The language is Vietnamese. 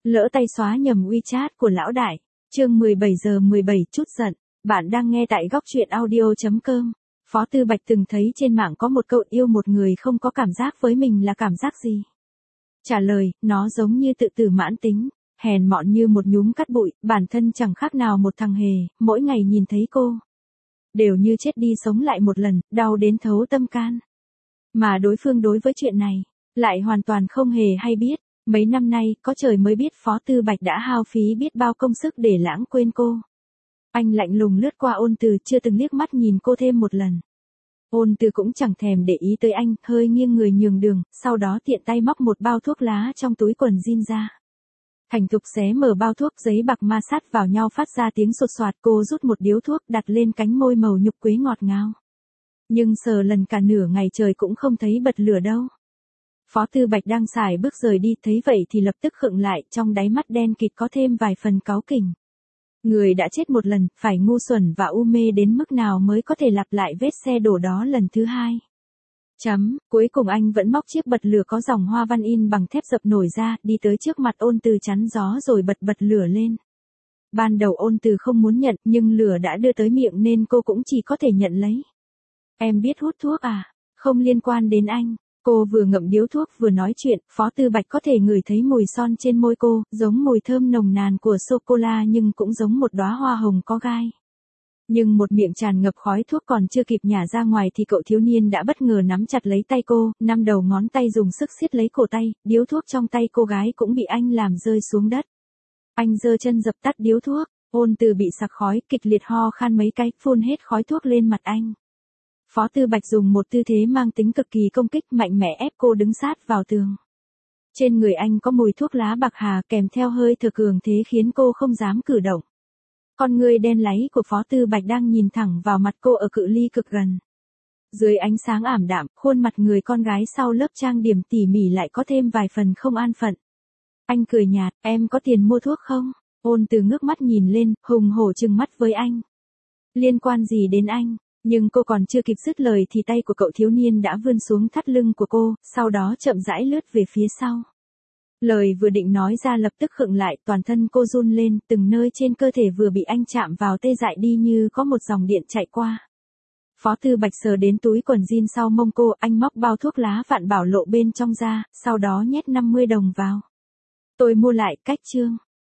Lỡ tay xóa nhầm WeChat của lão đại. Chương 17 giờ 17 chút giận. Bạn đang nghe tại góc truyện audio.com. Phó Tư Bạch từng thấy trên mạng có một câu yêu một người không có cảm giác với mình là cảm giác gì. Trả lời, nó giống như tự tử mãn tính, hèn mọn như một nhúm cát bụi, bản thân chẳng khác nào một thằng hề, mỗi ngày nhìn thấy cô. Đều như chết đi sống lại một lần, đau đến thấu tâm can. Mà đối phương đối với chuyện này, lại hoàn toàn không hề hay biết. Mấy năm nay, có trời mới biết Phó Tư Bạch đã hao phí biết bao công sức để lãng quên cô. Anh lạnh lùng lướt qua Ôn Từ, chưa từng liếc mắt nhìn cô thêm một lần. Ôn Từ cũng chẳng thèm để ý tới anh, hơi nghiêng người nhường đường, sau đó tiện tay móc một bao thuốc lá trong túi quần jean ra. Thành thục xé mở bao thuốc, giấy bạc ma sát vào nhau phát ra tiếng sột soạt. Cô rút một điếu thuốc đặt lên cánh môi màu nhục quế ngọt ngào. Nhưng sờ lần cả nửa ngày trời cũng không thấy bật lửa đâu. Phó Tư Bạch đang xài bước rời đi, thấy vậy thì lập tức khựng lại, trong đáy mắt đen kịt có thêm vài phần cáu kỉnh. Người đã chết một lần, phải ngu xuẩn và u mê đến mức nào mới có thể lặp lại vết xe đổ đó lần thứ hai. Cuối cùng anh vẫn móc chiếc bật lửa có dòng hoa văn in bằng thép dập nổi ra, đi tới trước mặt Ôn Từ chắn gió rồi bật lửa lên. Ban đầu Ôn Từ không muốn nhận, nhưng lửa đã đưa tới miệng nên cô cũng chỉ có thể nhận lấy. Em biết hút thuốc à? Không liên quan đến anh. Cô vừa ngậm điếu thuốc vừa nói chuyện, Phó Tư Bạch có thể ngửi thấy mùi son trên môi cô, giống mùi thơm nồng nàn của sô-cô-la nhưng cũng giống một đóa hoa hồng có gai. Nhưng một miệng tràn ngập khói thuốc còn chưa kịp nhả ra ngoài thì cậu thiếu niên đã bất ngờ nắm chặt lấy tay cô, năm đầu ngón tay dùng sức siết lấy cổ tay, điếu thuốc trong tay cô gái cũng bị anh làm rơi xuống đất. Anh giơ chân dập tắt điếu thuốc, Ôn Từ bị sặc khói, kịch liệt ho khan mấy cái, phun hết khói thuốc lên mặt anh. Phó Tư Bạch dùng một tư thế mang tính cực kỳ công kích, mạnh mẽ ép cô đứng sát vào tường. Trên người anh có mùi thuốc lá bạc hà kèm theo hơi thở cường thế khiến cô không dám cử động. Con người đen láy của Phó Tư Bạch đang nhìn thẳng vào mặt cô ở cự ly cực gần. Dưới ánh sáng ảm đạm, khuôn mặt người con gái sau lớp trang điểm tỉ mỉ lại có thêm vài phần không an phận. Anh cười nhạt, em có tiền mua thuốc không? Ôn Từ ngước mắt nhìn lên, hùng hổ trừng mắt với anh. Liên quan gì đến anh? Nhưng cô còn chưa kịp dứt lời thì tay của cậu thiếu niên đã vươn xuống thắt lưng của cô, sau đó chậm rãi lướt về phía sau. Lời vừa định nói ra lập tức khựng lại, toàn thân cô run lên, từng nơi trên cơ thể vừa bị anh chạm vào tê dại đi như có một dòng điện chạy qua. Phó Tư Bạch sờ đến túi quần jean sau mông cô, anh móc bao thuốc lá Vạn Bảo Lộ bên trong ra, sau đó nhét 50 đồng vào. Tôi mua lại, cách chương.